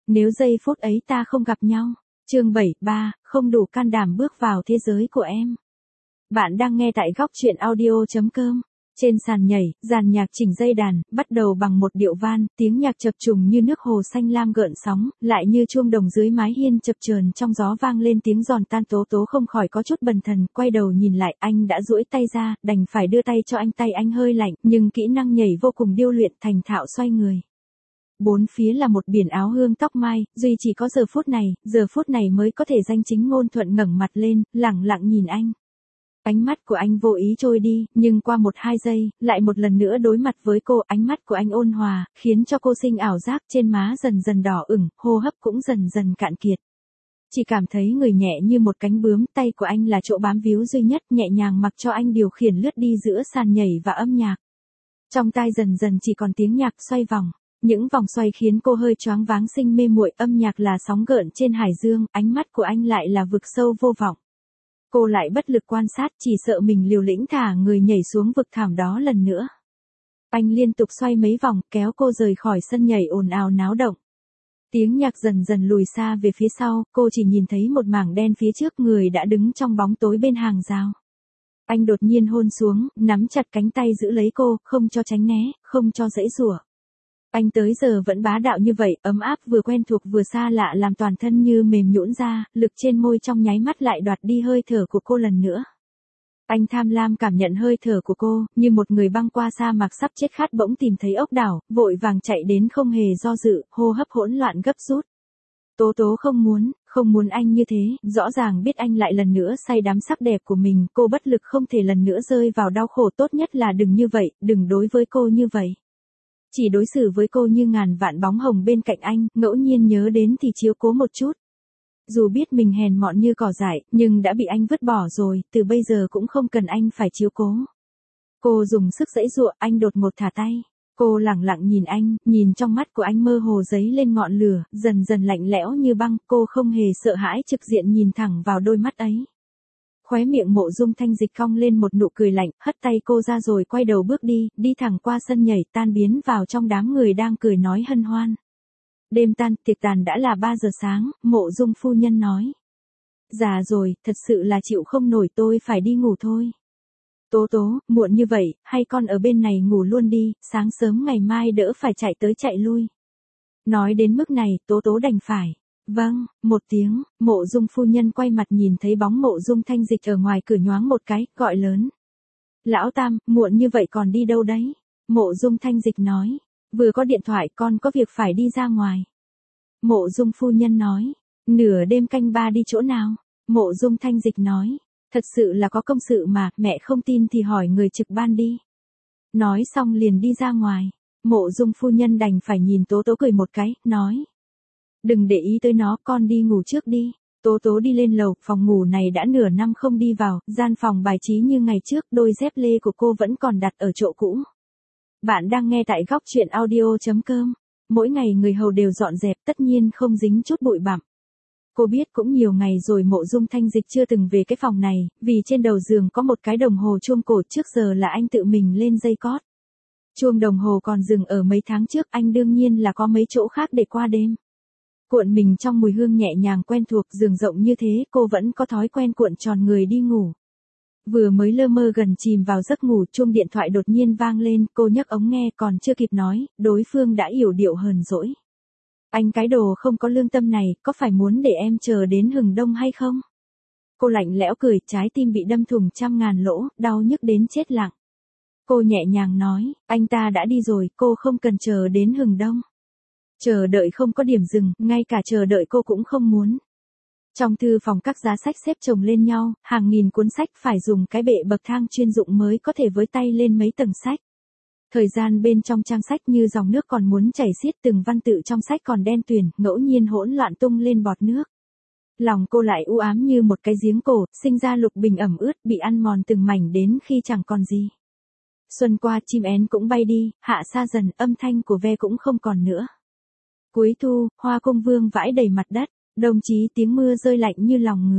Nếu giây phút ấy ta không gặp nhau. Chương 73, không đủ can đảm bước vào thế giới của em. Bạn đang nghe tại góc truyện audio.com. Trên sàn nhảy, dàn nhạc chỉnh dây đàn, bắt đầu bằng một điệu van, tiếng nhạc chập trùng như nước hồ xanh lam gợn sóng, lại như chuông đồng dưới mái hiên chập chờn trong gió vang lên tiếng giòn tan. Tố Tố không khỏi có chút bần thần, quay đầu nhìn lại, anh đã duỗi tay ra, đành phải đưa tay cho anh. Tay anh hơi lạnh, nhưng kỹ năng nhảy vô cùng điêu luyện, thành thạo xoay người. Bốn phía là một biển áo hương tóc mai, duy chỉ có giờ phút này mới có thể danh chính ngôn thuận ngẩng mặt lên, lẳng lặng nhìn anh. Ánh mắt của anh vô ý trôi đi, nhưng qua 1-2 giây, lại một lần nữa đối mặt với cô. Ánh mắt của anh ôn hòa, khiến cho cô sinh ảo giác, trên má dần dần đỏ ửng, hô hấp cũng dần dần cạn kiệt. Chỉ cảm thấy người nhẹ như một cánh bướm, tay của anh là chỗ bám víu duy nhất, nhẹ nhàng mặc cho anh điều khiển lướt đi giữa sàn nhảy và âm nhạc. Trong tai dần dần chỉ còn tiếng nhạc xoay vòng. Những vòng xoay khiến cô hơi choáng váng sinh mê muội, âm nhạc là sóng gợn trên hải dương, ánh mắt của anh lại là vực sâu vô vọng. Cô lại bất lực quan sát, chỉ sợ mình liều lĩnh thả người nhảy xuống vực thẳm đó lần nữa. Anh liên tục xoay mấy vòng, kéo cô rời khỏi sân nhảy ồn ào náo động. Tiếng nhạc dần dần lùi xa về phía sau, cô chỉ nhìn thấy một mảng đen phía trước, người đã đứng trong bóng tối bên hàng rào. Anh đột nhiên hôn xuống, nắm chặt cánh tay giữ lấy cô, không cho tránh né, không cho giãy giụa. Anh tới giờ vẫn bá đạo như vậy, ấm áp vừa quen thuộc vừa xa lạ làm toàn thân như mềm nhũn ra, lực trên môi trong nháy mắt lại đoạt đi hơi thở của cô lần nữa. Anh tham lam cảm nhận hơi thở của cô, như một người băng qua sa mạc sắp chết khát bỗng tìm thấy ốc đảo, vội vàng chạy đến không hề do dự, hô hấp hỗn loạn gấp rút. Tố Tố không muốn anh như thế, rõ ràng biết anh lại lần nữa say đắm sắc đẹp của mình, cô bất lực không thể lần nữa rơi vào đau khổ. Tốt nhất là đừng như vậy, đừng đối với cô như vậy. Chỉ đối xử với cô như ngàn vạn bóng hồng bên cạnh anh, ngẫu nhiên nhớ đến thì chiếu cố một chút. Dù biết mình hèn mọn như cỏ dại, nhưng đã bị anh vứt bỏ rồi, từ bây giờ cũng không cần anh phải chiếu cố. Cô dùng sức giãy giụa, anh đột ngột thả tay. Cô lẳng lặng nhìn anh, nhìn trong mắt của anh mơ hồ dấy lên ngọn lửa, dần dần lạnh lẽo như băng. Cô không hề sợ hãi, trực diện nhìn thẳng vào đôi mắt ấy. Khóe miệng Mộ Dung Thanh Dịch cong lên một nụ cười lạnh, hất tay cô ra rồi quay đầu bước đi thẳng qua sân nhảy, tan biến vào trong đám người đang cười nói hân hoan. Đêm tan, tiệc tàn đã là 3 giờ sáng, Mộ Dung phu nhân nói. Già rồi, thật sự là chịu không nổi, tôi phải đi ngủ thôi. Tố Tố, muộn như vậy, hay con ở bên này ngủ luôn đi, sáng sớm ngày mai đỡ phải chạy tới chạy lui. Nói đến mức này, Tố Tố đành phải. Vâng, một tiếng, Mộ Dung phu nhân quay mặt nhìn thấy bóng Mộ Dung Thanh Dịch ở ngoài cửa nhoáng một cái, gọi lớn. Lão Tam, muộn như vậy còn đi đâu đấy? Mộ Dung Thanh Dịch nói. Vừa có điện thoại, con có việc phải đi ra ngoài. Mộ Dung phu nhân nói. Nửa đêm canh 3 đi chỗ nào? Mộ Dung Thanh Dịch nói. Thật sự là có công sự mà, mẹ không tin thì hỏi người trực ban đi. Nói xong liền đi ra ngoài. Mộ Dung phu nhân đành phải nhìn Tố Tố cười một cái, nói. Đừng để ý tới nó, con đi ngủ trước đi. Tố Tố đi lên lầu, phòng ngủ này đã nửa năm không đi vào, gian phòng bài trí như ngày trước, đôi dép lê của cô vẫn còn đặt ở chỗ cũ. Bạn đang nghe tại góc truyện audio.com. Mỗi ngày người hầu đều dọn dẹp, tất nhiên không dính chút bụi bặm. Cô biết cũng nhiều ngày rồi Mộ Dung Thanh Dịch chưa từng về cái phòng này, vì trên đầu giường có một cái đồng hồ chuông cổ, trước giờ là anh tự mình lên dây cót. Chuông đồng hồ còn dừng ở mấy tháng trước, anh đương nhiên là có mấy chỗ khác để qua đêm. Cuộn mình trong mùi hương nhẹ nhàng quen thuộc, giường rộng như thế, cô vẫn có thói quen cuộn tròn người đi ngủ. Vừa mới lơ mơ gần chìm vào giấc ngủ, chuông điện thoại đột nhiên vang lên, cô nhấc ống nghe, còn chưa kịp nói, đối phương đã yểu điệu hờn dỗi. Anh cái đồ không có lương tâm này, có phải muốn để em chờ đến hừng đông hay không? Cô lạnh lẽo cười, trái tim bị đâm thủng 100.000 lỗ, đau nhức đến chết lặng. Cô nhẹ nhàng nói, anh ta đã đi rồi, cô không cần chờ đến hừng đông. Chờ đợi không có điểm dừng, ngay cả chờ đợi cô cũng không muốn. Trong thư phòng các giá sách xếp chồng lên nhau, hàng nghìn cuốn sách, phải dùng cái bệ bậc thang chuyên dụng mới có thể với tay lên mấy tầng sách. Thời gian bên trong trang sách như dòng nước còn muốn chảy xiết, từng văn tự trong sách còn đen tuyền, ngẫu nhiên hỗn loạn tung lên bọt nước. Lòng cô lại u ám như một cái giếng cổ, sinh ra lục bình ẩm ướt, bị ăn mòn từng mảnh đến khi chẳng còn gì. Xuân qua, chim én cũng bay đi, hạ xa dần, âm thanh của ve cũng không còn nữa. Cuối thu, hoa cung vương vãi đầy mặt đất, đồng chí tiếng mưa rơi lạnh như lòng người.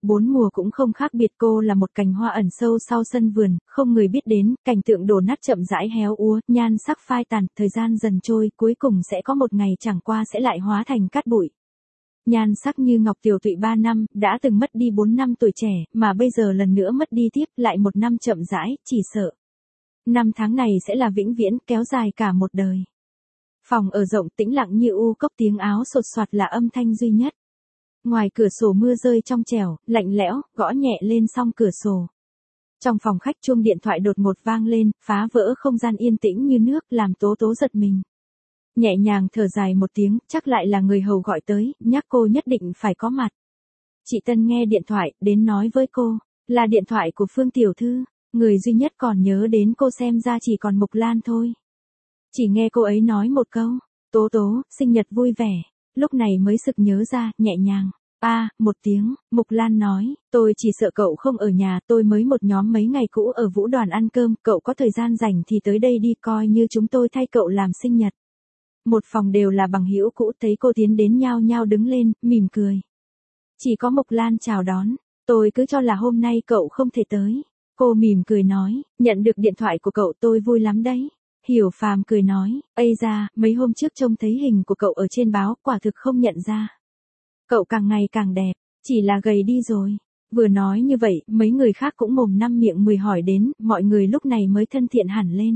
bốn mùa cũng không khác biệt, cô là một cành hoa ẩn sâu sau sân vườn, không người biết đến, cảnh tượng đổ nát chậm rãi héo úa, nhan sắc phai tàn, thời gian dần trôi, cuối cùng sẽ có một ngày chẳng qua sẽ lại hóa thành cát bụi. Nhan sắc như ngọc tiểu tụy 3 năm, đã từng mất đi 4 năm tuổi trẻ, mà bây giờ lần nữa mất đi tiếp, lại 1 năm chậm rãi, chỉ sợ. Năm tháng này sẽ là vĩnh viễn, kéo dài cả một đời. Phòng ở rộng tĩnh lặng như u cốc, tiếng áo sột soạt là âm thanh duy nhất. Ngoài cửa sổ mưa rơi trong trẻo, lạnh lẽo, gõ nhẹ lên song cửa sổ. Trong phòng khách chuông điện thoại đột ngột vang lên, phá vỡ không gian yên tĩnh như nước, làm Tố Tố giật mình. Nhẹ nhàng thở dài một tiếng, chắc lại là người hầu gọi tới, nhắc cô nhất định phải có mặt. Chị Tân nghe điện thoại, đến nói với cô, là điện thoại của Phương tiểu thư, người duy nhất còn nhớ đến cô xem ra chỉ còn Mục Lan thôi. Chỉ nghe cô ấy nói một câu, Tố Tố, sinh nhật vui vẻ, lúc này mới sực nhớ ra, nhẹ nhàng. Một tiếng, Mục Lan nói, tôi chỉ sợ cậu không ở nhà, tôi mới một nhóm mấy ngày cũ ở Vũ Đoàn ăn cơm, cậu có thời gian rảnh thì tới đây đi, coi như chúng tôi thay cậu làm sinh nhật. Một phòng đều là bằng hữu cũ, thấy cô tiến đến nhao nhao đứng lên, mỉm cười. Chỉ có Mục Lan chào đón, tôi cứ cho là hôm nay cậu không thể tới. Cô mỉm cười nói, nhận được điện thoại của cậu tôi vui lắm đấy. Hiểu Phàm cười nói, ây da, mấy hôm trước trông thấy hình của cậu ở trên báo, quả thực không nhận ra. Cậu càng ngày càng đẹp, chỉ là gầy đi rồi. Vừa nói như vậy, mấy người khác cũng mồm năm miệng mười hỏi đến, mọi người lúc này mới thân thiện hẳn lên.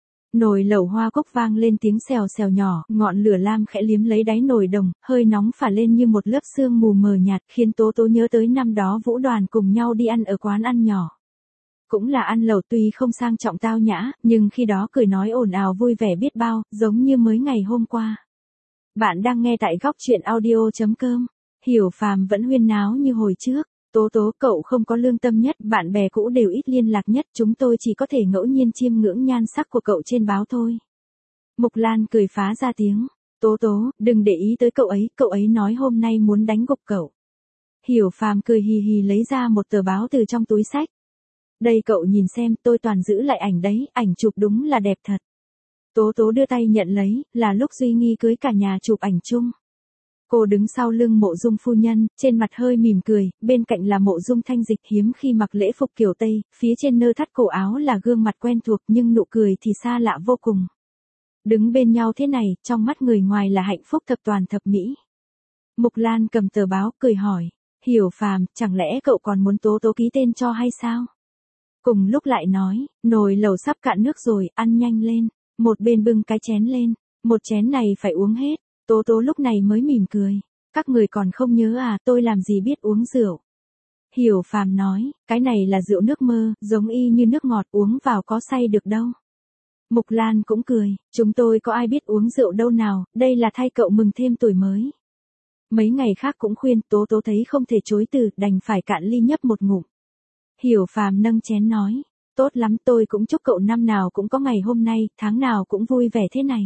Nồi lẩu hoa cốc vang lên tiếng xèo xèo nhỏ, ngọn lửa lam khẽ liếm lấy đáy nồi đồng, hơi nóng phả lên như một lớp sương mù mờ nhạt, khiến Tố Tố nhớ tới năm đó Vũ Đoàn cùng nhau đi ăn ở quán ăn nhỏ. Cũng là ăn lẩu tuy không sang trọng tao nhã, nhưng khi đó cười nói ồn ào vui vẻ biết bao, giống như mới ngày hôm qua. Bạn đang nghe tại góc truyện audio.com. Hiểu Phàm vẫn huyên náo như hồi trước. Tố Tố, cậu không có lương tâm nhất, bạn bè cũ đều ít liên lạc nhất, chúng tôi chỉ có thể ngẫu nhiên chiêm ngưỡng nhan sắc của cậu trên báo thôi. Mục Lan cười phá ra tiếng. Tố Tố, đừng để ý tới cậu ấy nói hôm nay muốn đánh gục cậu. Hiểu Phàm cười hì hì lấy ra một tờ báo từ trong túi xách. Đây cậu nhìn xem, tôi toàn giữ lại ảnh đấy, ảnh chụp đúng là đẹp thật. Tố Tố đưa tay nhận lấy, là lúc Duy Nghi cưới cả nhà chụp ảnh chung. Cô đứng sau lưng Mộ Dung phu nhân, trên mặt hơi mỉm cười, bên cạnh là Mộ Dung Thanh Dịch hiếm khi mặc lễ phục kiểu Tây, phía trên nơ thắt cổ áo là gương mặt quen thuộc nhưng nụ cười thì xa lạ vô cùng. Đứng bên nhau thế này, trong mắt người ngoài là hạnh phúc thập toàn thập mỹ. Mục Lan cầm tờ báo cười hỏi, Hiểu Phàm, chẳng lẽ cậu còn muốn Tố Tố ký tên cho hay sao? Cùng lúc lại nói, nồi lẩu sắp cạn nước rồi, ăn nhanh lên. Một bên bưng cái chén lên, một chén này phải uống hết. Tố Tố lúc này mới mỉm cười. Các người còn không nhớ à, tôi làm gì biết uống rượu. Hiểu Phàm nói, cái này là rượu nước mơ, giống y như nước ngọt, uống vào có say được đâu. Mục Lan cũng cười, chúng tôi có ai biết uống rượu đâu nào, đây là thay cậu mừng thêm tuổi mới. Mấy ngày khác cũng khuyên, Tố Tố thấy không thể chối từ, đành phải cạn ly nhấp một ngụm. Hiểu Phàm nâng chén nói, tốt lắm, tôi cũng chúc cậu năm nào cũng có ngày hôm nay, tháng nào cũng vui vẻ thế này.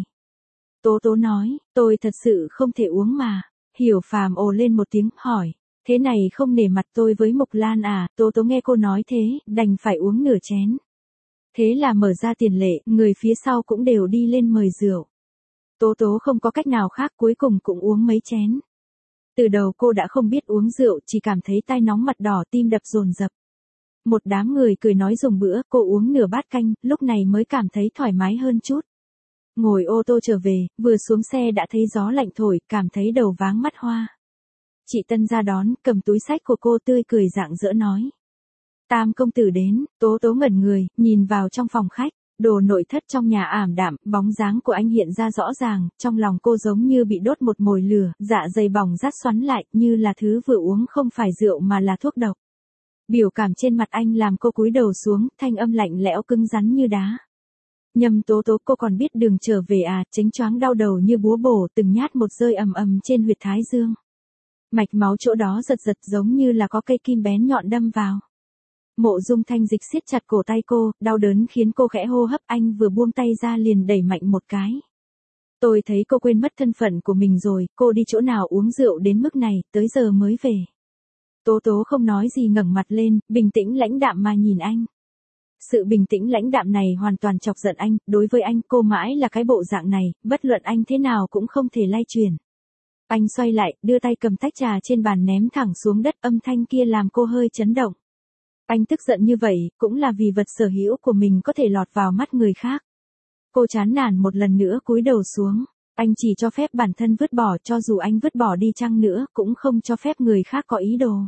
Tố Tố nói, tôi thật sự không thể uống mà. Hiểu Phàm ồ lên một tiếng, hỏi, thế này không nể mặt tôi với Mục Lan à? Tố Tố nghe cô nói thế, đành phải uống nửa chén. Thế là mở ra tiền lệ, người phía sau cũng đều đi lên mời rượu. Tố Tố không có cách nào khác, cuối cùng cũng uống mấy chén. Từ đầu cô đã không biết uống rượu, chỉ cảm thấy tai nóng mặt đỏ, tim đập dồn dập. Một đám người cười nói dùng bữa, cô uống nửa bát canh, lúc này mới cảm thấy thoải mái hơn chút. Ngồi ô tô trở về, vừa xuống xe đã thấy gió lạnh thổi, cảm thấy đầu váng mắt hoa. Chị Tân ra đón, cầm túi xách của cô tươi cười rạng rỡ nói. Tam công tử đến, Tố Tố ngẩn người, nhìn vào trong phòng khách, đồ nội thất trong nhà ảm đạm, bóng dáng của anh hiện ra rõ ràng, trong lòng cô giống như bị đốt một mồi lửa, dạ dày bỏng rát xoắn lại, như là thứ vừa uống không phải rượu mà là thuốc độc. Biểu cảm trên mặt anh làm cô cúi đầu xuống, thanh âm lạnh lẽo cứng rắn như đá. Nhầm Tố Tố, cô còn biết đường trở về à? Chánh choáng đau đầu như búa bổ, từng nhát một rơi ầm ầm trên huyệt thái dương. Mạch máu chỗ đó giật giật giống như là có cây kim bén nhọn đâm vào. Mộ Dung Thanh Dịch siết chặt cổ tay cô, đau đớn khiến cô khẽ hô hấp, anh vừa buông tay ra liền đẩy mạnh một cái. Tôi thấy cô quên mất thân phận của mình rồi, cô đi chỗ nào uống rượu đến mức này, tới giờ mới về. Tố Tố không nói gì ngẩng mặt lên, bình tĩnh lãnh đạm mà nhìn anh. Sự bình tĩnh lãnh đạm này hoàn toàn chọc giận anh, đối với anh cô mãi là cái bộ dạng này, bất luận anh thế nào cũng không thể lay chuyển. Anh xoay lại, đưa tay cầm tách trà trên bàn ném thẳng xuống đất, âm thanh kia làm cô hơi chấn động. Anh tức giận như vậy, cũng là vì vật sở hữu của mình có thể lọt vào mắt người khác. Cô chán nản một lần nữa cúi đầu xuống. Anh chỉ cho phép bản thân vứt bỏ, cho dù anh vứt bỏ đi chăng nữa, cũng không cho phép người khác có ý đồ.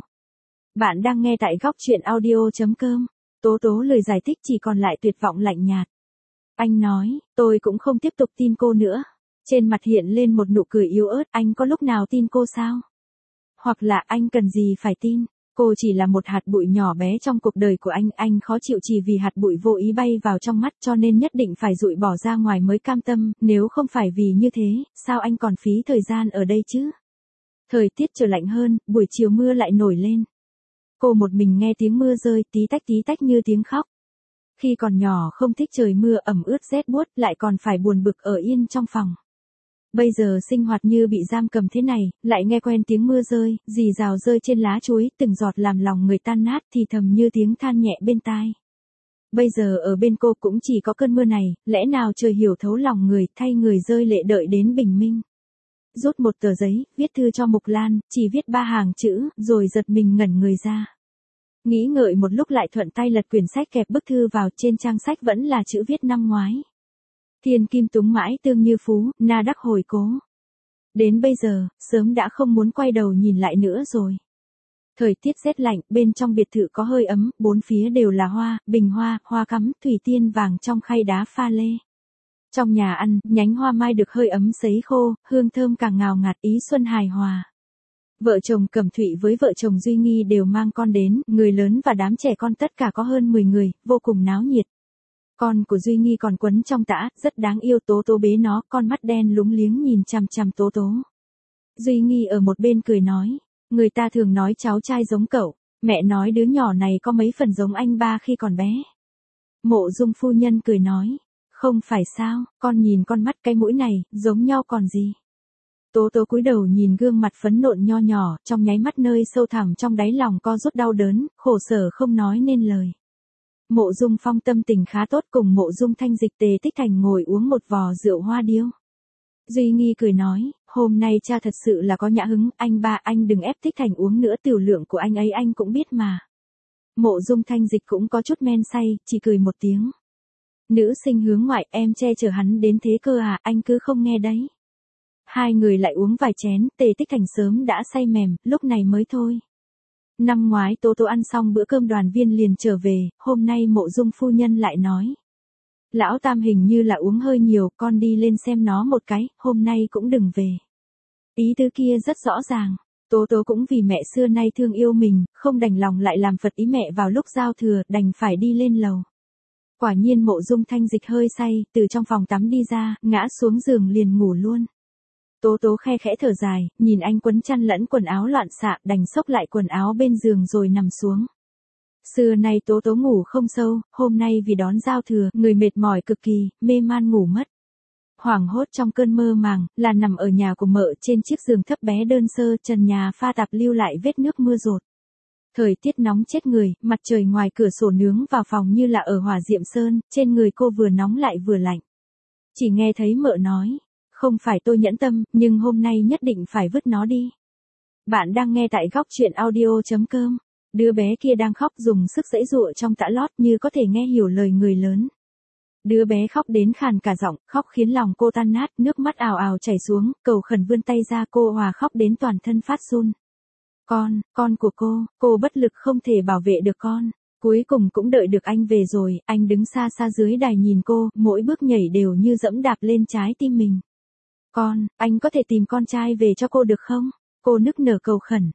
Bạn đang nghe tại góc chuyện audio.com. Tố Tố lời giải thích chỉ còn lại tuyệt vọng lạnh nhạt. Anh nói, tôi cũng không tiếp tục tin cô nữa. Trên mặt hiện lên một nụ cười yếu ớt, anh có lúc nào tin cô sao? Hoặc là anh cần gì phải tin? Cô chỉ là một hạt bụi nhỏ bé trong cuộc đời của anh khó chịu chỉ vì hạt bụi vô ý bay vào trong mắt cho nên nhất định phải dụi bỏ ra ngoài mới cam tâm, nếu không phải vì như thế, sao anh còn phí thời gian ở đây chứ? Thời tiết trở lạnh hơn, buổi chiều mưa lại nổi lên. Cô một mình nghe tiếng mưa rơi tí tách như tiếng khóc. Khi còn nhỏ không thích trời mưa ẩm ướt rét buốt, lại còn phải buồn bực ở yên trong phòng. Bây giờ sinh hoạt như bị giam cầm thế này, lại nghe quen tiếng mưa rơi, rì rào rơi trên lá chuối, từng giọt làm lòng người tan nát thì thầm như tiếng than nhẹ bên tai. Bây giờ ở bên cô cũng chỉ có cơn mưa này, lẽ nào trời hiểu thấu lòng người, thay người rơi lệ đợi đến bình minh. Rút một tờ giấy, viết thư cho Mục Lan, chỉ viết 3 hàng chữ, rồi giật mình ngẩn người ra. Nghĩ ngợi một lúc lại thuận tay lật quyển sách kẹp bức thư vào, trên trang sách vẫn là chữ viết năm ngoái. Thiên kim túng mãi tương như phú, na đắc hồi cố. Đến bây giờ, sớm đã không muốn quay đầu nhìn lại nữa rồi. Thời tiết rét lạnh, bên trong biệt thự có hơi ấm, bốn phía đều là hoa, bình hoa, hoa cắm, thủy tiên vàng trong khay đá pha lê. Trong nhà ăn, nhánh hoa mai được hơi ấm sấy khô, hương thơm càng ngào ngạt, ý xuân hài hòa. Vợ chồng Cẩm Thụy với vợ chồng Duy Nghi đều mang con đến, người lớn và đám trẻ con tất cả có hơn 10 người, vô cùng náo nhiệt. Con của Duy Nghi còn quấn trong tã, rất đáng yêu. Tố Tố bế nó, con mắt đen lúng liếng nhìn chằm chằm Tố Tố. Duy Nghi ở một bên cười nói, người ta thường nói cháu trai giống cậu, mẹ nói đứa nhỏ này có mấy phần giống anh ba khi còn bé. Mộ Dung phu nhân cười nói, không phải sao, con nhìn con mắt cái mũi này, giống nhau còn gì. Tố Tố cúi đầu nhìn gương mặt phấn nộn nho nhỏ, trong nháy mắt nơi sâu thẳm trong đáy lòng co rút đau đớn, khổ sở không nói nên lời. Mộ Dung Phong tâm tình khá tốt, cùng Mộ Dung Thanh Dịch Tề Tích Thành ngồi uống một vò rượu hoa điêu. Duy Nghi cười nói, hôm nay cha thật sự là có nhã hứng, anh ba anh đừng ép Tích Thành uống nữa, tiểu lượng của anh ấy anh cũng biết mà. Mộ Dung Thanh Dịch cũng có chút men say, chỉ cười một tiếng. Nữ sinh hướng ngoại, em che chở hắn đến thế cơ à, anh cứ không nghe đấy. Hai người lại uống vài chén, Tề Tích Thành sớm đã say mềm, lúc này mới thôi. Năm ngoái Tố Tố ăn xong bữa cơm đoàn viên liền trở về, hôm nay Mộ Dung phu nhân lại nói. Lão Tam hình như là uống hơi nhiều, con đi lên xem nó một cái, hôm nay cũng đừng về. Ý tứ kia rất rõ ràng, Tố Tố cũng vì mẹ xưa nay thương yêu mình, không đành lòng lại làm phật ý mẹ vào lúc giao thừa, đành phải đi lên lầu. Quả nhiên Mộ Dung Thanh Dịch hơi say, từ trong phòng tắm đi ra, ngã xuống giường liền ngủ luôn. Tố Tố khe khẽ thở dài, nhìn anh quấn chăn lẫn quần áo loạn xạ, đành xốc lại quần áo bên giường rồi nằm xuống. Xưa nay Tố Tố ngủ không sâu, hôm nay vì đón giao thừa, người mệt mỏi cực kỳ, mê man ngủ mất. Hoảng hốt trong cơn mơ màng, là nằm ở nhà của mợ trên chiếc giường thấp bé đơn sơ, trần nhà pha tạp lưu lại vết nước mưa rột. Thời tiết nóng chết người, mặt trời ngoài cửa sổ nướng vào phòng như là ở hỏa diệm sơn, trên người cô vừa nóng lại vừa lạnh. Chỉ nghe thấy mợ nói. Không phải tôi nhẫn tâm, nhưng hôm nay nhất định phải vứt nó đi. Bạn đang nghe tại góc chuyện audio.com. Đứa bé kia đang khóc dùng sức giãy giụa trong tã lót như có thể nghe hiểu lời người lớn. Đứa bé khóc đến khàn cả giọng, khóc khiến lòng cô tan nát, nước mắt ào ào chảy xuống, cầu khẩn vươn tay ra, cô hòa khóc đến toàn thân phát run. Con của cô bất lực không thể bảo vệ được con. Cuối cùng cũng đợi được anh về rồi, anh đứng xa xa dưới đài nhìn cô, mỗi bước nhảy đều như dẫm đạp lên trái tim mình. Anh có thể tìm con trai về cho cô được không? Cô nức nở cầu khẩn.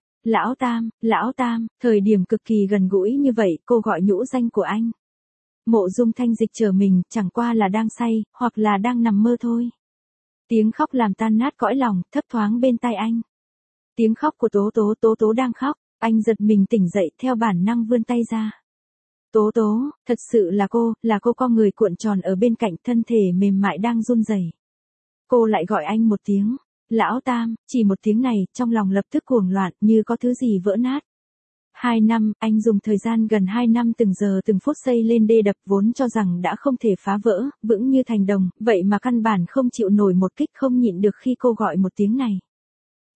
Lão Tam, thời điểm cực kỳ gần gũi như vậy, cô gọi nhũ danh của anh. Mộ Dung Thanh Dịch chờ mình, chẳng qua là đang say, hoặc là đang nằm mơ thôi. Tiếng khóc làm tan nát cõi lòng, thấp thoáng bên tai anh. Tiếng khóc của Tố Tố đang khóc, anh giật mình tỉnh dậy theo bản năng vươn tay ra. Tố Tố, thật sự là cô con người cuộn tròn ở bên cạnh, thân thể mềm mại đang run rẩy. Cô lại gọi anh một tiếng, Lão Tam, chỉ một tiếng này, trong lòng lập tức cuồng loạn, như có thứ gì vỡ nát. 2 năm, anh dùng thời gian gần 2 năm từng giờ từng phút xây lên đê đập vốn cho rằng đã không thể phá vỡ, vững như thành đồng, vậy mà căn bản không chịu nổi một kích, không nhịn được khi cô gọi một tiếng này.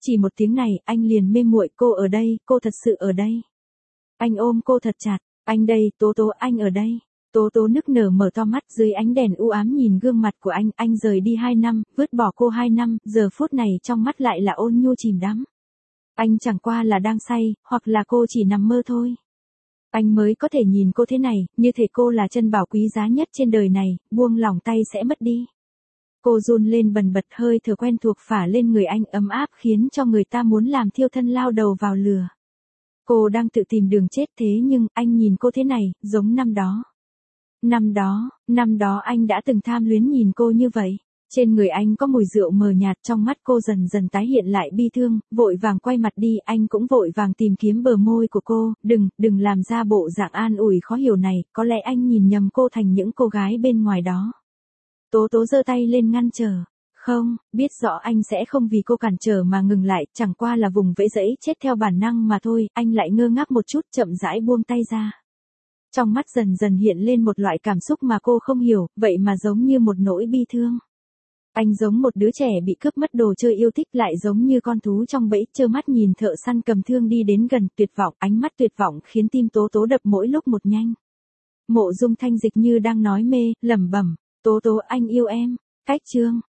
Chỉ một tiếng này, anh liền mê muội, cô ở đây, cô thật sự ở đây. Anh ôm cô thật chặt, anh đây, Tố Tố, anh ở đây. Tố Tố nức nở mở to mắt dưới ánh đèn u ám nhìn gương mặt của anh rời đi 2 năm, vứt bỏ cô 2 năm, giờ phút này trong mắt lại là ôn nhu chìm đắm. Anh chẳng qua là đang say, hoặc là cô chỉ nằm mơ thôi. Anh mới có thể nhìn cô thế này, như thể cô là chân bảo quý giá nhất trên đời này, buông lỏng tay sẽ mất đi. Cô run lên bần bật, hơi thở quen thuộc phả lên người anh ấm áp khiến cho người ta muốn làm thiêu thân lao đầu vào lửa. Cô đang tự tìm đường chết thế nhưng anh nhìn cô thế này, giống năm đó. Năm đó anh đã từng tham luyến nhìn cô như vậy. Trên người anh có mùi rượu mờ nhạt, trong mắt cô dần dần tái hiện lại bi thương, vội vàng quay mặt đi, anh cũng vội vàng tìm kiếm bờ môi của cô, đừng làm ra bộ dạng an ủi khó hiểu này, có lẽ anh nhìn nhầm cô thành những cô gái bên ngoài đó. Tố Tố giơ tay lên ngăn trở. Không, biết rõ anh sẽ không vì cô cản trở mà ngừng lại, chẳng qua là vùng vẫy dẫy chết theo bản năng mà thôi, anh lại ngơ ngác một chút, chậm rãi buông tay ra. Trong mắt dần dần hiện lên một loại cảm xúc mà cô không hiểu, vậy mà giống như một nỗi bi thương. Anh giống một đứa trẻ bị cướp mất đồ chơi yêu thích, lại giống như con thú trong bẫy, trơ mắt nhìn thợ săn cầm thương đi đến gần, tuyệt vọng, ánh mắt tuyệt vọng khiến tim Tố Tố đập mỗi lúc một nhanh. Mộ Dung Thanh Dịch như đang nói mê, lẩm bẩm, Tố Tố, anh yêu em. Cách chương